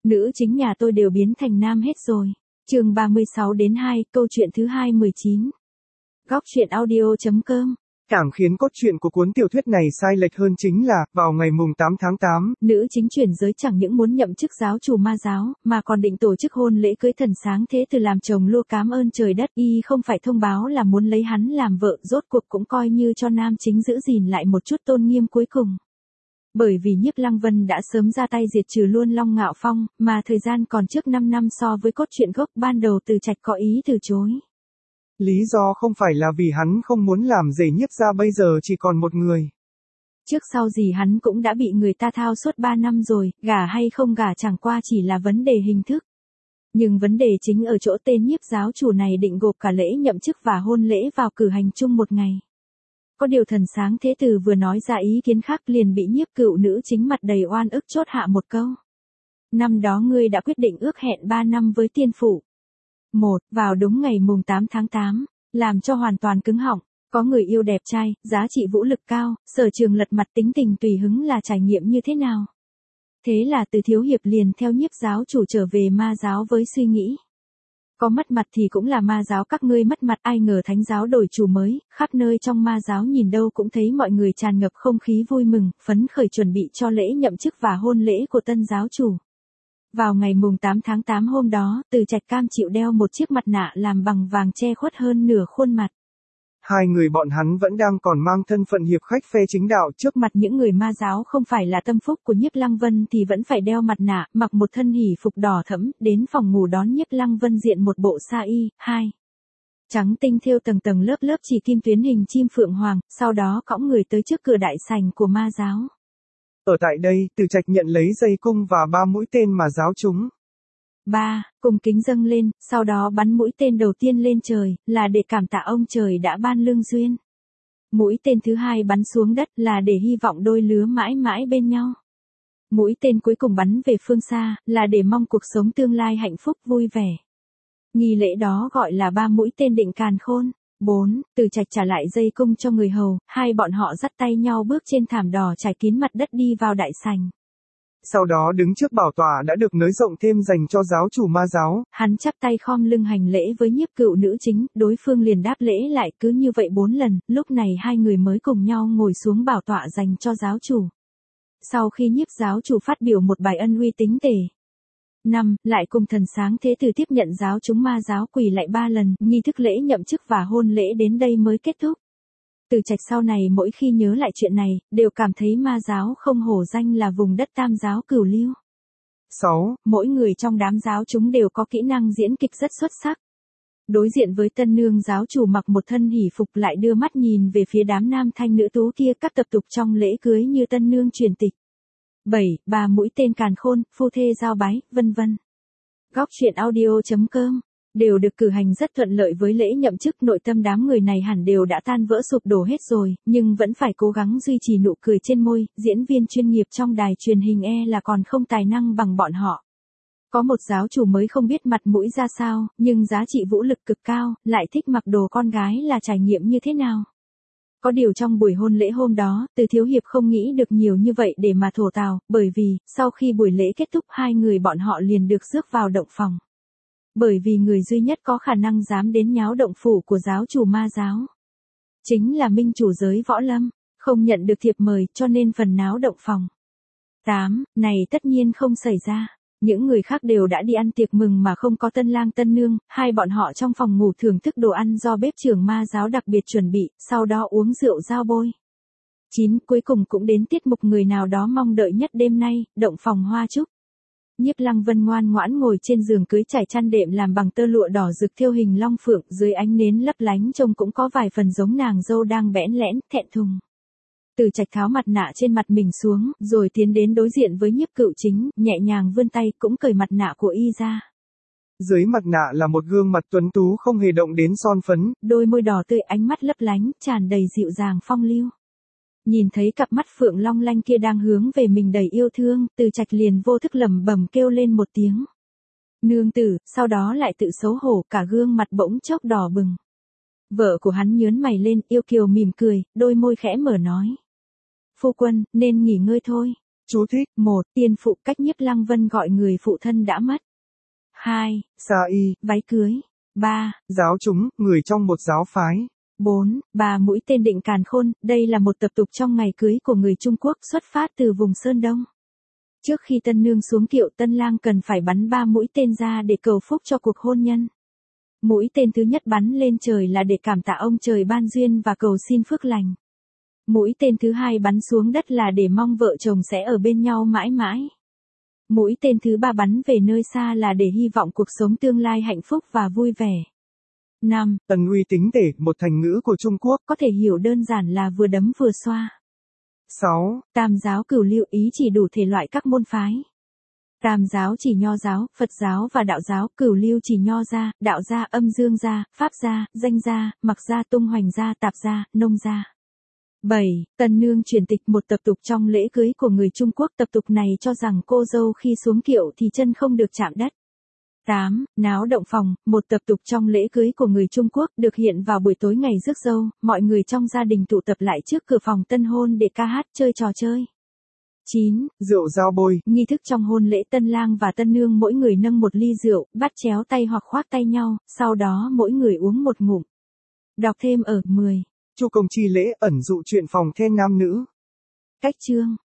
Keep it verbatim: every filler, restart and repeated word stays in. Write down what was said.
Nữ chính nhà tôi đều biến thành nam hết rồi. Chương ba mươi sáu đến hai, câu chuyện thứ hai mười chín. Góc truyện audio chấm com. Càng khiến cốt truyện của cuốn tiểu thuyết này sai lệch hơn chính là, vào ngày mùng tám tháng tám, nữ chính chuyển giới chẳng những muốn nhậm chức giáo chủ ma giáo, mà còn định tổ chức hôn lễ cưới thần sáng thế từ làm chồng lua cám ơn trời đất. Y không phải thông báo là muốn lấy hắn làm vợ, rốt cuộc cũng coi như cho nam chính giữ gìn lại một chút tôn nghiêm cuối cùng. Bởi vì Nhiếp Lăng Vân đã sớm ra tay diệt trừ luôn Long Ngạo Phong, mà thời gian còn trước năm năm so với cốt truyện gốc ban đầu Từ Trạch có ý từ chối. Lý do không phải là vì hắn không muốn làm rể Nhiếp gia bây giờ chỉ còn một người. Trước sau gì hắn cũng đã bị người ta thao suốt ba năm rồi, gả hay không gả chẳng qua chỉ là vấn đề hình thức. Nhưng vấn đề chính ở chỗ tên Nhiếp giáo chủ này định gộp cả lễ nhậm chức và hôn lễ vào cử hành chung một ngày. Có điều thần sáng thế tử vừa nói ra ý kiến khác liền bị Nhiếp cựu nữ chính mặt đầy oan ức chốt hạ một câu. Năm đó ngươi đã quyết định ước hẹn ba năm với tiên phụ. Một, vào đúng ngày mùng tám tháng tám, làm cho hoàn toàn cứng họng, có người yêu đẹp trai, giá trị vũ lực cao, sở trường lật mặt tính tình tùy hứng là trải nghiệm như thế nào. Thế là Từ Thiếu Hiệp liền theo Nhiếp giáo chủ trở về ma giáo với suy nghĩ. Có mất mặt thì cũng là ma giáo các ngươi mất mặt, ai ngờ thánh giáo đổi chủ mới, khắp nơi trong ma giáo nhìn đâu cũng thấy mọi người tràn ngập không khí vui mừng, phấn khởi chuẩn bị cho lễ nhậm chức và hôn lễ của tân giáo chủ. Vào ngày mùng tám tháng tám hôm đó, Từ Trạch cam chịu đeo một chiếc mặt nạ làm bằng vàng che khuất hơn nửa khuôn mặt. Hai người bọn hắn vẫn đang còn mang thân phận hiệp khách phe chính đạo, trước mặt những người ma giáo không phải là tâm phúc của Nhiếp Lăng Vân thì vẫn phải đeo mặt nạ, mặc một thân hỉ phục đỏ thẫm, đến phòng ngủ đón Nhiếp Lăng Vân diện một bộ sa y, hai. Trắng tinh thêu tầng tầng lớp lớp chỉ kim tuyến hình chim phượng hoàng, sau đó cõng người tới trước cửa đại sảnh của ma giáo. Ở tại đây, Từ Trạch nhận lấy dây cung và ba mũi tên mà giáo chúng. ba. Cung kính dâng lên, sau đó bắn mũi tên đầu tiên lên trời, là để cảm tạ ông trời đã ban lương duyên. Mũi tên thứ hai bắn xuống đất là để hy vọng đôi lứa mãi mãi bên nhau. Mũi tên cuối cùng bắn về phương xa, là để mong cuộc sống tương lai hạnh phúc vui vẻ. Nghi lễ đó gọi là ba mũi tên định càn khôn. bốn. Từ Trạch trả lại dây cung cho người hầu, hai bọn họ dắt tay nhau bước trên thảm đỏ trải kín mặt đất đi vào đại sảnh. Sau đó đứng trước bảo tọa đã được nới rộng thêm dành cho giáo chủ ma giáo. Hắn chắp tay khom lưng hành lễ với Nhiếp cựu nữ chính, đối phương liền đáp lễ lại, cứ như vậy bốn lần, lúc này hai người mới cùng nhau ngồi xuống bảo tọa dành cho giáo chủ. Sau khi Nhiếp giáo chủ phát biểu một bài ân uy tính tể. năm. Lại cùng thần sáng thế tử tiếp nhận giáo chúng ma giáo quỳ lại ba lần, nghi thức lễ nhậm chức và hôn lễ đến đây mới kết thúc. Từ Trạch sau này mỗi khi nhớ lại chuyện này, đều cảm thấy ma giáo không hổ danh là vùng đất tam giáo cửu lưu. sáu. Mỗi người trong đám giáo chúng đều có kỹ năng diễn kịch rất xuất sắc. Đối diện với tân nương giáo chủ mặc một thân hỉ phục lại đưa mắt nhìn về phía đám nam thanh nữ tú kia, các tập tục trong lễ cưới như tân nương truyền tịch. bảy. Ba mũi tên càn khôn, phu thê giao bái, vân vân. Góc truyện audio chấm com đều được cử hành rất thuận lợi. Với lễ nhậm chức, nội tâm đám người này hẳn đều đã tan vỡ sụp đổ hết rồi, nhưng vẫn phải cố gắng duy trì nụ cười trên môi. Diễn viên chuyên nghiệp trong đài truyền hình e là còn không tài năng bằng bọn họ. Có một giáo chủ mới không biết mặt mũi ra sao, nhưng giá trị vũ lực cực cao, lại thích mặc đồ con gái là trải nghiệm như thế nào. Có điều trong buổi hôn lễ hôm đó, Từ Thiếu Hiệp không nghĩ được nhiều như vậy để mà thổ tào, bởi vì, sau khi buổi lễ kết thúc hai người bọn họ liền được rước vào động phòng. Bởi vì người duy nhất có khả năng dám đến nháo động phủ của giáo chủ ma giáo chính là minh chủ giới võ lâm, không nhận được thiệp mời cho nên phần náo động phòng. tám. Này tất nhiên không xảy ra. Những người khác đều đã đi ăn tiệc mừng mà không có tân lang tân nương, hai bọn họ trong phòng ngủ thưởng thức đồ ăn do bếp trưởng ma giáo đặc biệt chuẩn bị, sau đó uống rượu giao bôi. chín. Cuối cùng cũng đến tiết mục người nào đó mong đợi nhất đêm nay, động phòng hoa trúc. Nhiếp Lăng Vân ngoan ngoãn ngồi trên giường cưới trải chăn đệm làm bằng tơ lụa đỏ rực thêu hình long phượng, dưới ánh nến lấp lánh trông cũng có vài phần giống nàng dâu đang bẽn lẽn, thẹn thùng. Từ Trạch tháo mặt nạ trên mặt mình xuống, rồi tiến đến đối diện với Nhiếp cựu chính, nhẹ nhàng vươn tay cũng cởi mặt nạ của y ra. Dưới mặt nạ là một gương mặt tuấn tú không hề động đến son phấn. Đôi môi đỏ tươi ánh mắt lấp lánh, tràn đầy dịu dàng phong lưu. Nhìn thấy cặp mắt phượng long lanh kia đang hướng về mình đầy yêu thương, Từ Trạch liền vô thức lẩm bẩm kêu lên một tiếng. Nương tử, sau đó lại tự xấu hổ, cả gương mặt bỗng chốc đỏ bừng. Vợ của hắn nhớn mày lên, yêu kiều mỉm cười, đôi môi khẽ mở nói. Phu quân, nên nghỉ ngơi thôi. Chú thích. một. Tiên phụ cách Nhiếp Lăng Vân gọi người phụ thân đã mất. hai. Sa y. Váy cưới. ba. Giáo chúng, người trong một giáo phái. bốn. Ba mũi tên định càn khôn, đây là một tập tục trong ngày cưới của người Trung Quốc xuất phát từ vùng Sơn Đông. Trước khi tân nương xuống kiệu, tân lang cần phải bắn ba mũi tên ra để cầu phúc cho cuộc hôn nhân. Mũi tên thứ nhất bắn lên trời là để cảm tạ ông trời ban duyên và cầu xin phước lành. Mũi tên thứ hai bắn xuống đất là để mong vợ chồng sẽ ở bên nhau mãi mãi. Mũi tên thứ ba bắn về nơi xa là để hy vọng cuộc sống tương lai hạnh phúc và vui vẻ. năm. Tần uy tính tể, một thành ngữ của Trung Quốc. Có thể hiểu đơn giản là vừa đấm vừa xoa. sáu. Tam giáo cửu lưu ý chỉ đủ thể loại các môn phái. Tam giáo chỉ Nho giáo, Phật giáo và Đạo giáo, cửu lưu chỉ Nho gia, Đạo gia, Âm Dương gia, Pháp gia, Danh gia, Mặc gia, Tung Hoành gia, Tạp gia, Nông gia. bảy. Tân nương truyền tịch, một tập tục trong lễ cưới của người Trung Quốc. Tập tục này cho rằng cô dâu khi xuống kiệu thì chân không được chạm đất. tám. Náo động phòng, một tập tục trong lễ cưới của người Trung Quốc được hiện vào buổi tối ngày rước dâu, mọi người trong gia đình tụ tập lại trước cửa phòng tân hôn để ca hát chơi trò chơi. chín. Rượu giao bôi. Nghi thức trong hôn lễ, tân lang và tân nương mỗi người nâng một ly rượu, bắt chéo tay hoặc khoác tay nhau, sau đó mỗi người uống một ngụm. Đọc thêm ở mười. Chu công chi lễ ẩn dụ chuyện phòng then nam nữ. Cách chương